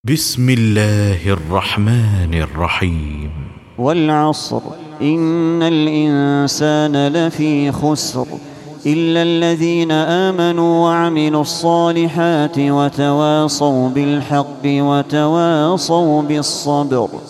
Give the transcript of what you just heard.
بسم الله الرحمن الرحيم. والعصر إن الإنسان لفي خسر إلا الذين آمنوا وعملوا الصالحات وتواصوا بالحق وتواصوا بالصبر.